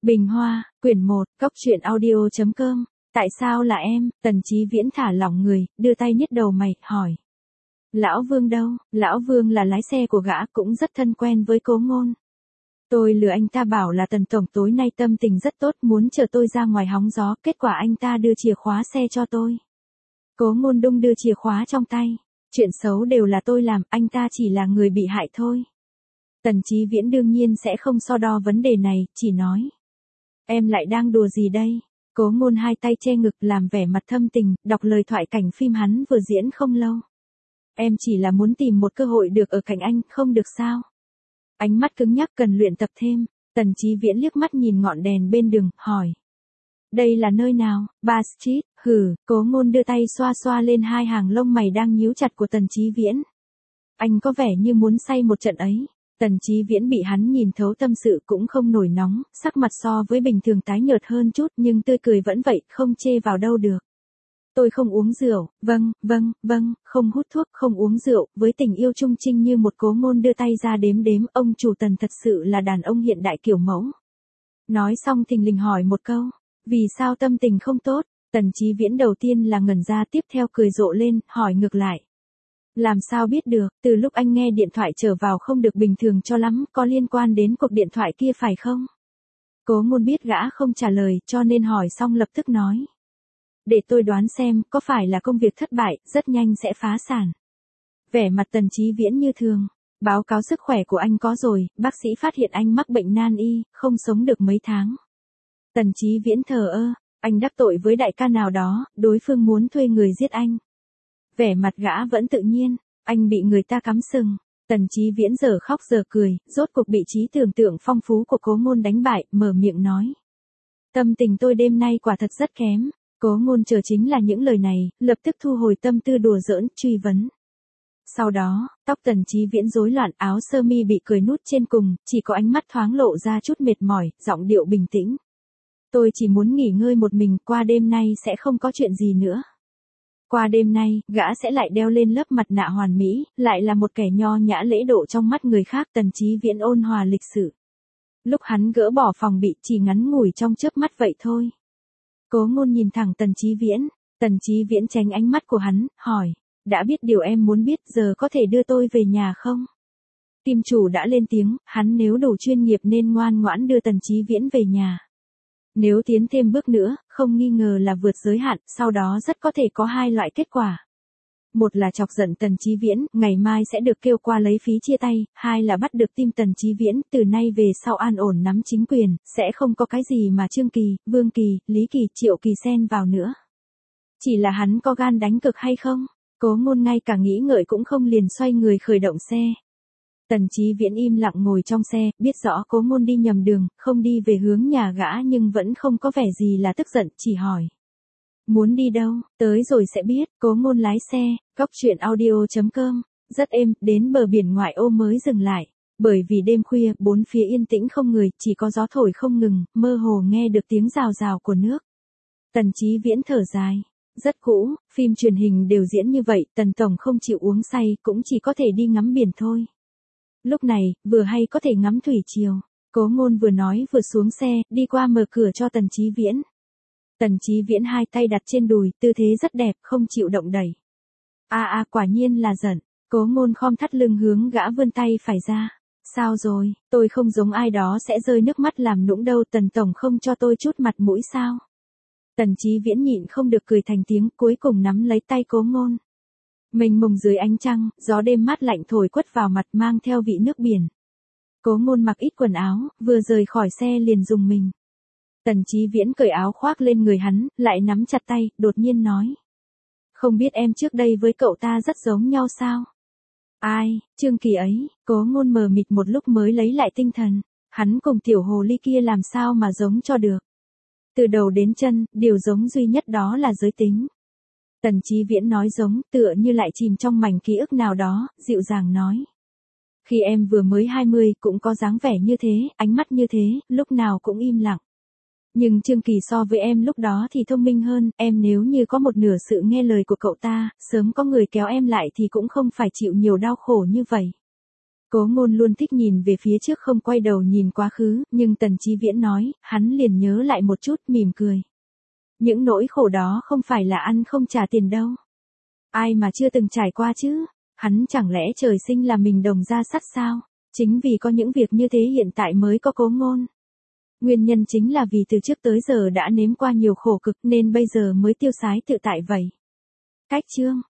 Bình Hoa, quyển 1, Cóc truyện audio.com. Tại sao là em? Tần Chí Viễn thả lỏng người, đưa tay nhét đầu mày, hỏi. Lão Vương đâu? Lão Vương là lái xe của gã, cũng rất thân quen với Cố Ngôn. Tôi lừa anh ta bảo là Tần tổng tối nay tâm tình rất tốt, muốn chờ tôi ra ngoài hóng gió, kết quả anh ta đưa chìa khóa xe cho tôi. Cố Ngôn đung đưa chìa khóa trong tay. Chuyện xấu đều là tôi làm, anh ta chỉ là người bị hại thôi. Tần Chí Viễn đương nhiên sẽ không so đo vấn đề này, chỉ nói. Em lại đang đùa gì đây? Cố Ngôn hai tay che ngực làm vẻ mặt thâm tình, đọc lời thoại cảnh phim hắn vừa diễn không lâu. Em chỉ là muốn tìm một cơ hội được ở cạnh anh, không được sao? Ánh mắt cứng nhắc cần luyện tập thêm. Tần Chí Viễn liếc mắt nhìn ngọn đèn bên đường, hỏi. Đây là nơi nào? Ba Street, hừ. Cố Ngôn đưa tay xoa xoa lên hai hàng lông mày đang nhíu chặt của Tần Chí Viễn. Anh có vẻ như muốn say một trận ấy. Tần Chí Viễn bị hắn nhìn thấu tâm sự cũng không nổi nóng, sắc mặt so với bình thường tái nhợt hơn chút nhưng tươi cười vẫn vậy, không chê vào đâu được. Tôi không uống rượu, vâng, không hút thuốc, không uống rượu, với tình yêu trung trinh như một Cố Ngôn đưa tay ra đếm đếm, ông chủ Tần thật sự là đàn ông hiện đại kiểu mẫu. Nói xong thình lình hỏi một câu, vì sao tâm tình không tốt? Tần Chí Viễn đầu tiên là ngẩn ra, tiếp theo cười rộ lên, hỏi ngược lại. Làm sao biết được, từ lúc anh nghe điện thoại trở vào không được bình thường cho lắm, có liên quan đến cuộc điện thoại kia phải không? Cố Ngôn biết gã không trả lời, cho nên hỏi xong lập tức nói. Để tôi đoán xem, có phải là công việc thất bại, rất nhanh sẽ phá sản. Vẻ mặt Tần Chí Viễn như thường. Báo cáo sức khỏe của anh có rồi, bác sĩ phát hiện anh mắc bệnh nan y, không sống được mấy tháng. Tần Chí Viễn thờ ơ, anh đắc tội với đại ca nào đó, đối phương muốn thuê người giết anh. Vẻ mặt gã vẫn tự nhiên, anh bị người ta cắm sừng. Tần Chí Viễn giờ khóc giờ cười, rốt cuộc bị trí tưởng tượng phong phú của Cố Ngôn đánh bại, mở miệng nói. Tâm tình tôi đêm nay quả thật rất kém. Cố Ngôn chờ chính là những lời này, lập tức thu hồi tâm tư đùa giỡn, truy vấn. Sau đó, tóc Tần Chí Viễn rối loạn, áo sơ mi bị cởi nút trên cùng, chỉ có ánh mắt thoáng lộ ra chút mệt mỏi, giọng điệu bình tĩnh. Tôi chỉ muốn nghỉ ngơi một mình, qua đêm nay sẽ không có chuyện gì nữa. Qua đêm nay, gã sẽ lại đeo lên lớp mặt nạ hoàn mỹ, lại là một kẻ nho nhã lễ độ trong mắt người khác. Tần Chí Viễn ôn hòa lịch sự. Lúc hắn gỡ bỏ phòng bị chỉ ngắn ngủi trong chớp mắt vậy thôi. Cố Ngôn nhìn thẳng Tần Chí Viễn. Tần Chí Viễn tránh ánh mắt của hắn, hỏi. Đã biết điều em muốn biết, giờ có thể đưa tôi về nhà không? Kim chủ đã lên tiếng, hắn nếu đủ chuyên nghiệp nên ngoan ngoãn đưa Tần Chí Viễn về nhà. Nếu tiến thêm bước nữa, không nghi ngờ là vượt giới hạn, sau đó rất có thể có hai loại kết quả. Một là chọc giận Tần Chí Viễn, ngày mai sẽ được kêu qua lấy phí chia tay, hai là bắt được tim Tần Chí Viễn, từ nay về sau an ổn nắm chính quyền, sẽ không có cái gì mà Trương Kỳ, Vương Kỳ, Lý Kỳ, Triệu Kỳ xen vào nữa. Chỉ là hắn có gan đánh cực hay không? Cố Ngôn ngay cả nghĩ ngợi cũng không, liền xoay người khởi động xe. Tần Chí Viễn im lặng ngồi trong xe, biết rõ Cố Ngôn đi nhầm đường, không đi về hướng nhà gã nhưng vẫn không có vẻ gì là tức giận, chỉ hỏi. Muốn đi đâu? Tới rồi sẽ biết. Cố Ngôn lái xe, Cóc truyện audio.com. Rất êm, đến bờ biển ngoại ô mới dừng lại. Bởi vì đêm khuya, bốn phía yên tĩnh không người, chỉ có gió thổi không ngừng, mơ hồ nghe được tiếng rào rào của nước. Tần Chí Viễn thở dài. Rất cũ, phim truyền hình đều diễn như vậy, Tần tổng không chịu uống say, cũng chỉ có thể đi ngắm biển thôi. Lúc này, vừa hay có thể ngắm thủy triều. Cố Ngôn vừa nói vừa xuống xe, đi qua mở cửa cho Tần Chí Viễn. Tần Chí Viễn hai tay đặt trên đùi, tư thế rất đẹp, không chịu động đẩy. Quả nhiên là giận. Cố Ngôn khom thắt lưng hướng gã vươn tay phải ra. Sao rồi, tôi không giống ai đó sẽ rơi nước mắt làm nũng đâu, Tần tổng không cho tôi chút mặt mũi sao? Tần Chí Viễn nhịn không được cười thành tiếng, cuối cùng nắm lấy tay Cố Ngôn. Mênh mông dưới ánh trăng, gió đêm mát lạnh thổi quất vào mặt mang theo vị nước biển. Cố Ngôn mặc ít quần áo, vừa rời khỏi xe liền rùng mình. Tần Chí Viễn cởi áo khoác lên người hắn, lại nắm chặt tay, đột nhiên nói. Không biết em trước đây với cậu ta rất giống nhau sao? Ai, Trương Kỳ ấy? Cố Ngôn mờ mịt một lúc mới lấy lại tinh thần. Hắn cùng tiểu hồ ly kia làm sao mà giống cho được? Từ đầu đến chân, điều giống duy nhất đó là giới tính. Tần Chí Viễn nói giống, tựa như lại chìm trong mảnh ký ức nào đó, dịu dàng nói. Khi em vừa mới 20 cũng có dáng vẻ như thế, ánh mắt như thế, lúc nào cũng im lặng. Nhưng Trương Kỳ so với em lúc đó thì thông minh hơn, em nếu như có một nửa sự nghe lời của cậu ta, sớm có người kéo em lại thì cũng không phải chịu nhiều đau khổ như vậy. Cố Ngôn luôn thích nhìn về phía trước không quay đầu nhìn quá khứ, nhưng Tần Chí Viễn nói, hắn liền nhớ lại một chút mỉm cười. Những nỗi khổ đó không phải là ăn không trả tiền đâu. Ai mà chưa từng trải qua chứ? Hắn chẳng lẽ trời sinh là mình đồng ra sắt sao? Chính vì có những việc như thế hiện tại mới có Cố Ngôn. Nguyên nhân chính là vì từ trước tới giờ đã nếm qua nhiều khổ cực nên bây giờ mới tiêu sái tự tại vậy. Cách chương